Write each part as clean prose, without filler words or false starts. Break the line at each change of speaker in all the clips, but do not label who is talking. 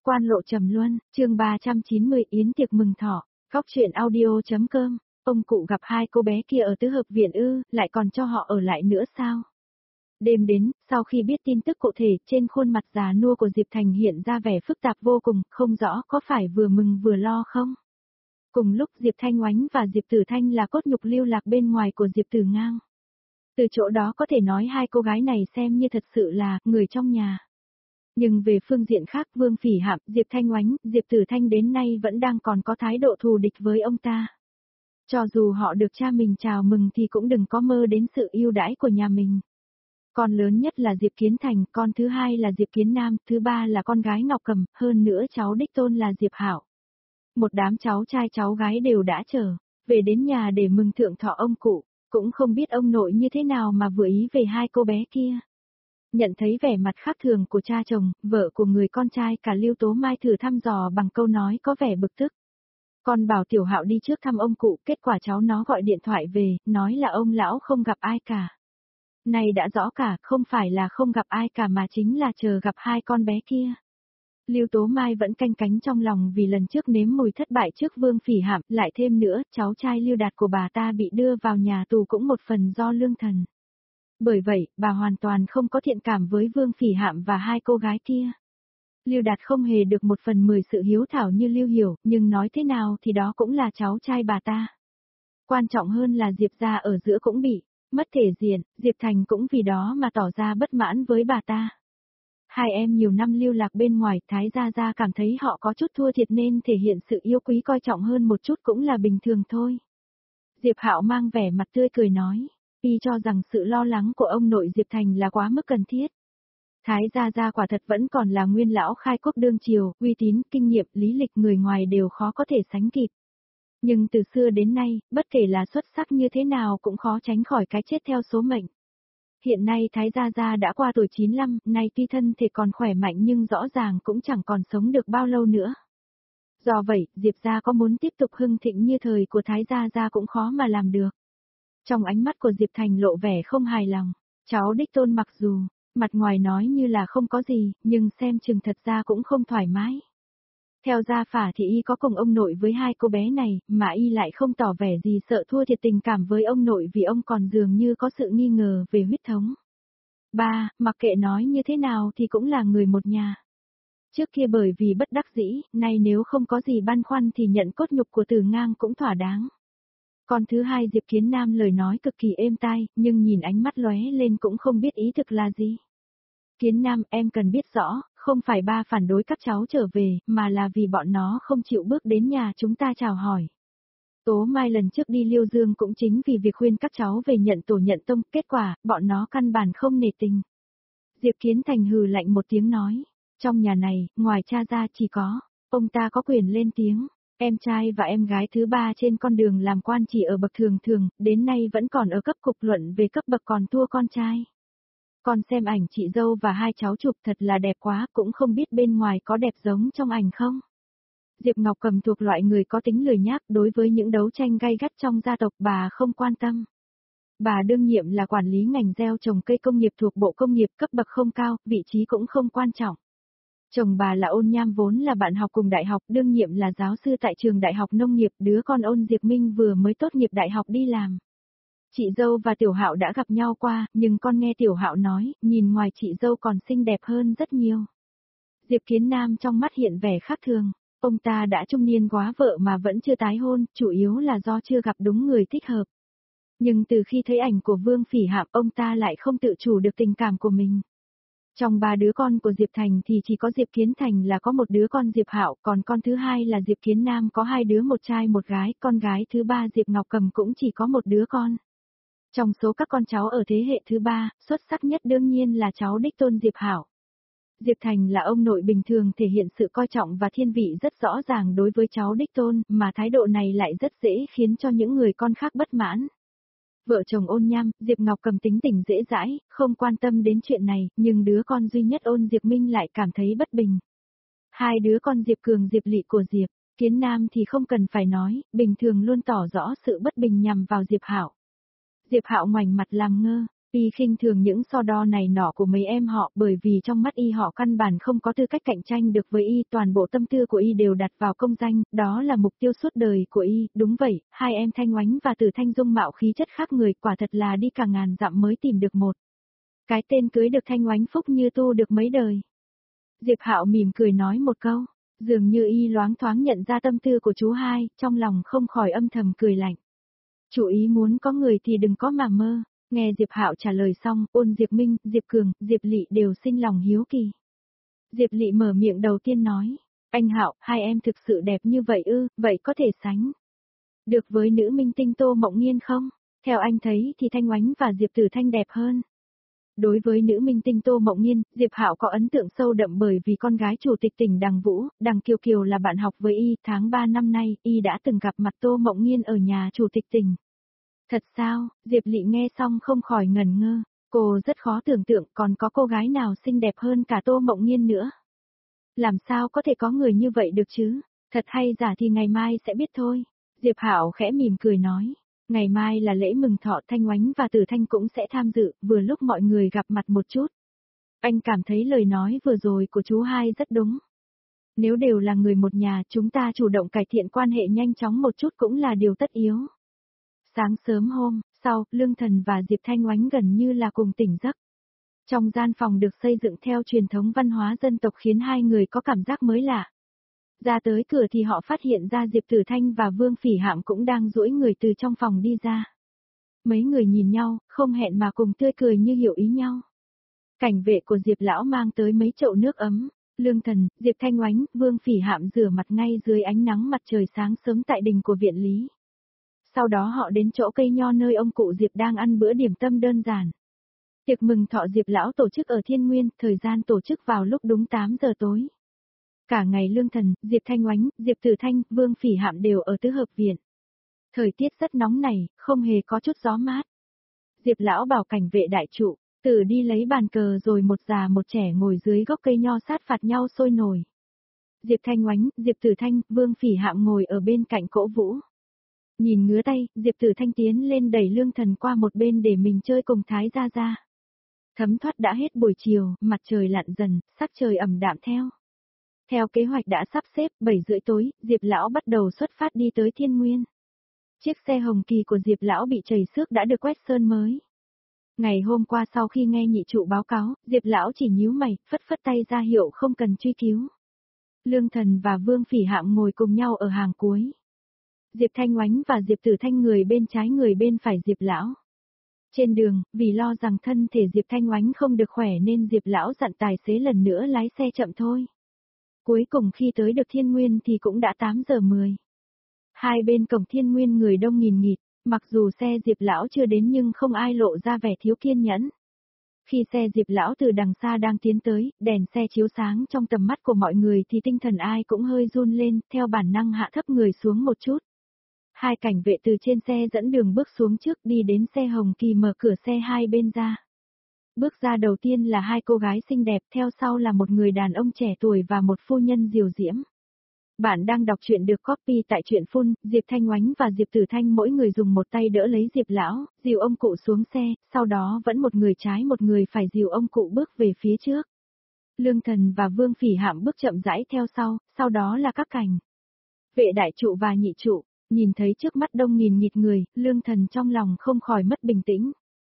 Quan Lộ Trầm Luân, chương 390 Yến tiệc mừng thọ, góc truyện audio.com, ông cụ gặp hai cô bé kia ở tứ hợp viện ư, lại còn cho họ ở lại nữa sao? Đêm đến, sau khi biết tin tức cụ thể, trên khuôn mặt già nua của Diệp Thành hiện ra vẻ phức tạp vô cùng, không rõ có phải vừa mừng vừa lo không? Cùng lúc Diệp Thanh Oánh và Diệp Tử Thanh là cốt nhục lưu lạc bên ngoài của Diệp Tử Ngang. Từ chỗ đó có thể nói hai cô gái này xem như thật sự là người trong nhà. Nhưng về phương diện khác Vương Phỉ Hạm, Diệp Thanh Oánh, Diệp Tử Thanh đến nay vẫn đang còn có thái độ thù địch với ông ta. Cho dù họ được cha mình chào mừng thì cũng đừng có mơ đến sự ưu đãi của nhà mình. Con lớn nhất là Diệp Kiến Thành, con thứ hai là Diệp Kiến Nam, thứ ba là con gái Ngọc Cầm, hơn nữa cháu đích tôn là Diệp Hạo. Một đám cháu trai cháu gái đều đã trở về đến nhà để mừng thượng thọ ông cụ, cũng không biết ông nội như thế nào mà vừa ý về hai cô bé kia. Nhận thấy vẻ mặt khác thường của cha chồng, vợ của người con trai cả Lưu Tố Mai thử thăm dò bằng câu nói có vẻ bực tức. Con bảo Tiểu Hạo đi trước thăm ông cụ, kết quả cháu nó gọi điện thoại về, nói là ông lão không gặp ai cả. Này đã rõ cả, không phải là không gặp ai cả mà chính là chờ gặp hai con bé kia. Lưu Tố Mai vẫn canh cánh trong lòng vì lần trước nếm mùi thất bại trước Vương Phỉ Hạm, lại thêm nữa, cháu trai Lưu Đạt của bà ta bị đưa vào nhà tù cũng một phần do lương thần. Bởi vậy, bà hoàn toàn không có thiện cảm với Vương Phỉ Hạm và hai cô gái kia. Lưu Đạt không hề được 1/10 sự hiếu thảo như Lưu Hiểu, nhưng nói thế nào thì đó cũng là cháu trai bà ta. Quan trọng hơn là Diệp gia ở giữa cũng bị mất thể diện, Diệp Thành cũng vì đó mà tỏ ra bất mãn với bà ta. Hai em nhiều năm lưu lạc bên ngoài, Thái Gia cảm thấy họ có chút thua thiệt nên thể hiện sự yêu quý coi trọng hơn một chút cũng là bình thường thôi. Diệp Hạo mang vẻ mặt tươi cười nói, y cho rằng sự lo lắng của ông nội Diệp Thành là quá mức cần thiết. Thái Gia quả thật vẫn còn là nguyên lão khai quốc đương triều, uy tín, kinh nghiệm, lý lịch người ngoài đều khó có thể sánh kịp. Nhưng từ xưa đến nay, bất kể là xuất sắc như thế nào cũng khó tránh khỏi cái chết theo số mệnh. Hiện nay Thái Gia đã qua tuổi 95, nay tuy thân thể còn khỏe mạnh nhưng rõ ràng cũng chẳng còn sống được bao lâu nữa. Do vậy, Diệp gia có muốn tiếp tục hưng thịnh như thời của Thái Gia cũng khó mà làm được. Trong ánh mắt của Diệp Thành lộ vẻ không hài lòng, cháu đích tôn mặc dù, mặt ngoài nói như là không có gì, nhưng xem chừng thật ra cũng không thoải mái. Theo gia phả thì y có cùng ông nội với hai cô bé này, mà y lại không tỏ vẻ gì sợ thua thiệt tình cảm với ông nội vì ông còn dường như có sự nghi ngờ về huyết thống. Ba, mặc kệ nói như thế nào thì cũng là người một nhà. Trước kia bởi vì bất đắc dĩ, nay nếu không có gì băn khoăn thì nhận cốt nhục của Tử Ngang cũng thỏa đáng. Còn thứ hai Diệp Kiến Nam lời nói cực kỳ êm tai, nhưng nhìn ánh mắt lóe lên cũng không biết ý thực là gì. Kiến Nam, em cần biết rõ, không phải ba phản đối các cháu trở về, mà là vì bọn nó không chịu bước đến nhà chúng ta chào hỏi. Tố Mai lần trước đi Liêu Dương cũng chính vì việc khuyên các cháu về nhận tổ nhận tông, kết quả, bọn nó căn bản không nể tình. Diệp Kiến Thành hừ lạnh một tiếng nói, trong nhà này, ngoài cha ra chỉ có, ông ta có quyền lên tiếng. Em trai và em gái thứ ba trên con đường làm quan chỉ ở bậc thường thường, đến nay vẫn còn ở cấp cục luận về cấp bậc còn thua con trai. Con xem ảnh chị dâu và hai cháu chụp thật là đẹp quá, cũng không biết bên ngoài có đẹp giống trong ảnh không. Diệp Ngọc Cầm thuộc loại người có tính lười nhác, đối với những đấu tranh gay gắt trong gia tộc bà không quan tâm. Bà đương nhiệm là quản lý ngành gieo trồng cây công nghiệp thuộc Bộ Công nghiệp, cấp bậc không cao, vị trí cũng không quan trọng. Chồng bà là Ôn Nham vốn là bạn học cùng đại học, đương nhiệm là giáo sư tại trường đại học nông nghiệp, đứa con Ôn Diệp Minh vừa mới tốt nghiệp đại học đi làm. Chị dâu và Tiểu Hạo đã gặp nhau qua, nhưng con nghe Tiểu Hạo nói, nhìn ngoài chị dâu còn xinh đẹp hơn rất nhiều. Diệp Kiến Nam trong mắt hiện vẻ khác thường, ông ta đã trung niên quá vợ mà vẫn chưa tái hôn, chủ yếu là do chưa gặp đúng người thích hợp. Nhưng từ khi thấy ảnh của Vương Phỉ Hạm, ông ta lại không tự chủ được tình cảm của mình. Trong ba đứa con của Diệp Thành thì chỉ có Diệp Kiến Thành là có một đứa con Diệp Hạo, còn con thứ hai là Diệp Kiến Nam có hai đứa một trai một gái, con gái thứ ba Diệp Ngọc Cầm cũng chỉ có một đứa con. Trong số các con cháu ở thế hệ thứ ba, xuất sắc nhất đương nhiên là cháu đích tôn Diệp Hạo. Diệp Thành là ông nội bình thường thể hiện sự coi trọng và thiên vị rất rõ ràng đối với cháu đích tôn, mà thái độ này lại rất dễ khiến cho những người con khác bất mãn. Vợ chồng Ôn Nham, Diệp Ngọc Cầm tính tình dễ dãi, không quan tâm đến chuyện này, nhưng đứa con duy nhất Ôn Diệp Minh lại cảm thấy bất bình. Hai đứa con Diệp Cường Diệp Lị của Diệp Kiến Nam thì không cần phải nói, bình thường luôn tỏ rõ sự bất bình nhằm vào Diệp Hạo. Diệp Hạo ngoảnh mặt làm ngơ, Y khinh thường những so đo này nọ của mấy em họ, bởi vì trong mắt Y họ căn bản không có tư cách cạnh tranh được với Y, toàn bộ tâm tư của Y đều đặt vào công danh, đó là mục tiêu suốt đời của Y. Đúng vậy, hai em Thanh Oánh và Từ Thanh dung mạo khí chất khác người, quả thật là đi cả ngàn dặm mới tìm được một. Cái tên cưới được Thanh Oánh phúc như tu được mấy đời. Diệp Hạo mỉm cười nói một câu, dường như Y loáng thoáng nhận ra tâm tư của chú hai, trong lòng không khỏi âm thầm cười lạnh. Chủ ý muốn có người thì đừng có mà mơ. Nghe Diệp Hạo trả lời xong, Ôn Diệp Minh, Diệp Cường, Diệp Lị đều sinh lòng hiếu kỳ. Diệp Lị mở miệng đầu tiên nói, anh Hạo, hai em thực sự đẹp như vậy ư, vậy có thể sánh được với nữ minh tinh Tô Mộng Nghiên không? Theo anh thấy thì Thanh Oánh và Diệp Tử Thanh đẹp hơn. Đối với nữ minh tinh Tô Mộng Nghiên, Diệp Hạo có ấn tượng sâu đậm bởi vì con gái chủ tịch tỉnh Đằng Vũ, Đằng Kiều Kiều là bạn học với Y, tháng 3 năm nay, Y đã từng gặp mặt Tô Mộng Nghiên ở nhà chủ tịch tỉnh. Thật sao? Diệp Lị nghe xong không khỏi ngẩn ngơ, cô rất khó tưởng tượng còn có cô gái nào xinh đẹp hơn cả Tô Mộng Nghiên nữa. Làm sao có thể có người như vậy được chứ? Thật hay giả thì ngày mai sẽ biết thôi. Diệp Hạo khẽ mỉm cười nói, ngày mai là lễ mừng thọ, Thanh Oánh và Tử Thanh cũng sẽ tham dự, vừa lúc mọi người gặp mặt một chút. Anh cảm thấy lời nói vừa rồi của chú hai rất đúng. Nếu đều là người một nhà, chúng ta chủ động cải thiện quan hệ nhanh chóng một chút cũng là điều tất yếu. Sáng sớm hôm sau, Lương Thần và Diệp Thanh Oánh gần như là cùng tỉnh giấc. Trong gian phòng được xây dựng theo truyền thống văn hóa dân tộc khiến hai người có cảm giác mới lạ. Ra tới cửa thì họ phát hiện ra Diệp Tử Thanh và Vương Phỉ Hạm cũng đang duỗi người từ trong phòng đi ra. Mấy người nhìn nhau, không hẹn mà cùng tươi cười như hiểu ý nhau. Cảnh vệ của Diệp lão mang tới mấy chậu nước ấm. Lương Thần, Diệp Thanh Oánh, Vương Phỉ Hạm rửa mặt ngay dưới ánh nắng mặt trời sáng sớm tại đình của viện lý. Sau đó họ đến chỗ cây nho nơi ông cụ Diệp đang ăn bữa điểm tâm đơn giản. Tiệc mừng thọ Diệp lão tổ chức ở Thiên Nguyên, thời gian tổ chức vào lúc đúng 8 giờ tối. Cả ngày Lương Thần, Diệp Thanh Oánh, Diệp Tử Thanh, Vương Phỉ Hạm đều ở tứ hợp viện. Thời tiết rất nóng này, không hề có chút gió mát. Diệp lão bảo cảnh vệ đại trụ, Tử đi lấy bàn cờ rồi một già một trẻ ngồi dưới gốc cây nho sát phạt nhau sôi nổi. Diệp Thanh Oánh, Diệp Tử Thanh, Vương Phỉ Hạm ngồi ở bên cạnh cỗ vũ. Nhìn ngứa tay, Diệp Tử Thanh tiến lên đẩy Lương Thần qua một bên để mình chơi cùng Thái Gia Gia. Thấm thoát đã hết buổi chiều, mặt trời lặn dần, sắc trời ẩm đạm theo. Theo kế hoạch đã sắp xếp, 7 rưỡi tối, Diệp Lão bắt đầu xuất phát đi tới Thiên Nguyên. Chiếc xe hồng kỳ của Diệp Lão bị trầy xước đã được quét sơn mới. Ngày hôm qua sau khi nghe nhị trụ báo cáo, Diệp Lão chỉ nhíu mày, phất phất tay ra hiệu không cần truy cứu. Lương Thần và Vương Phỉ Hạm ngồi cùng nhau ở hàng cuối. Diệp Thanh Oánh và Diệp Tử Thanh người bên trái người bên phải Diệp Lão. Trên đường, vì lo rằng thân thể Diệp Thanh Oánh không được khỏe nên Diệp Lão dặn tài xế lần nữa lái xe chậm thôi. Cuối cùng khi tới được Thiên Nguyên thì cũng đã 8 giờ 10. Hai bên cổng Thiên Nguyên người đông nghìn nghịt, mặc dù xe Diệp Lão chưa đến nhưng không ai lộ ra vẻ thiếu kiên nhẫn. Khi xe Diệp Lão từ đằng xa đang tiến tới, đèn xe chiếu sáng trong tầm mắt của mọi người thì tinh thần ai cũng hơi run lên, theo bản năng hạ thấp người xuống một chút. Hai cảnh vệ từ trên xe dẫn đường bước xuống trước đi đến xe hồng kỳ mở cửa xe hai bên ra. Bước ra đầu tiên là hai cô gái xinh đẹp, theo sau là một người đàn ông trẻ tuổi và một phu nhân diều diễm. Bạn đang đọc truyện được copy tại truyện phun, Diệp Thanh Oánh và Diệp Tử Thanh mỗi người dùng một tay đỡ lấy Diệp Lão, dìu ông cụ xuống xe, sau đó vẫn một người trái một người phải dìu ông cụ bước về phía trước. Lương Thần và Vương Phỉ Hạm bước chậm rãi theo sau đó là các cảnh vệ đại trụ và nhị trụ. Nhìn thấy trước mắt đông nghìn nghịt người, Lương Thần trong lòng không khỏi mất bình tĩnh.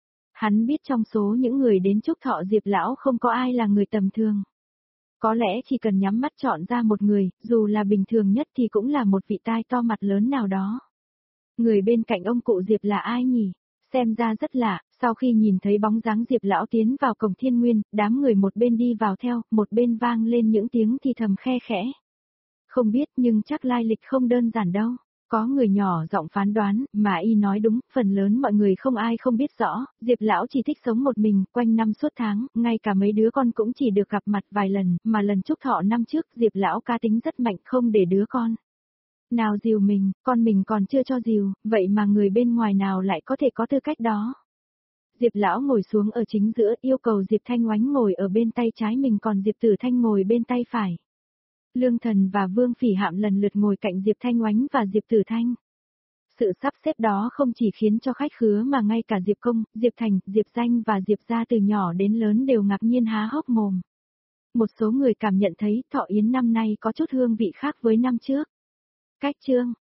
Hắn biết trong số những người đến chúc thọ Diệp Lão không có ai là người tầm thường. Có lẽ chỉ cần nhắm mắt chọn ra một người, dù là bình thường nhất thì cũng là một vị tai to mặt lớn nào đó. Người bên cạnh ông cụ Diệp là ai nhỉ? Xem ra rất lạ, sau khi nhìn thấy bóng dáng Diệp Lão tiến vào cổng Thiên Nguyên, đám người một bên đi vào theo, một bên vang lên những tiếng thì thầm khe khẽ. Không biết nhưng chắc lai lịch không đơn giản đâu. Có người nhỏ giọng phán đoán, mà y nói đúng, phần lớn mọi người không ai không biết rõ, Diệp Lão chỉ thích sống một mình, quanh năm suốt tháng, ngay cả mấy đứa con cũng chỉ được gặp mặt vài lần, mà lần chúc thọ năm trước Diệp Lão cá tính rất mạnh không để đứa con nào dìu mình, con mình còn chưa cho dìu, vậy mà người bên ngoài nào lại có thể có tư cách đó. Diệp Lão ngồi xuống ở chính giữa, yêu cầu Diệp Thanh Oánh ngồi ở bên tay trái mình còn Diệp Tử Thanh ngồi bên tay phải. Lương Thần và Vương Phỉ Hạm lần lượt ngồi cạnh Diệp Thanh Oánh và Diệp Tử Thanh. Sự sắp xếp đó không chỉ khiến cho khách khứa mà ngay cả Diệp Công, Diệp Thành, Diệp Danh và Diệp gia từ nhỏ đến lớn đều ngạc nhiên há hốc mồm. Một số người cảm nhận thấy Thọ Yến năm nay có chút hương vị khác với năm trước. Cách chương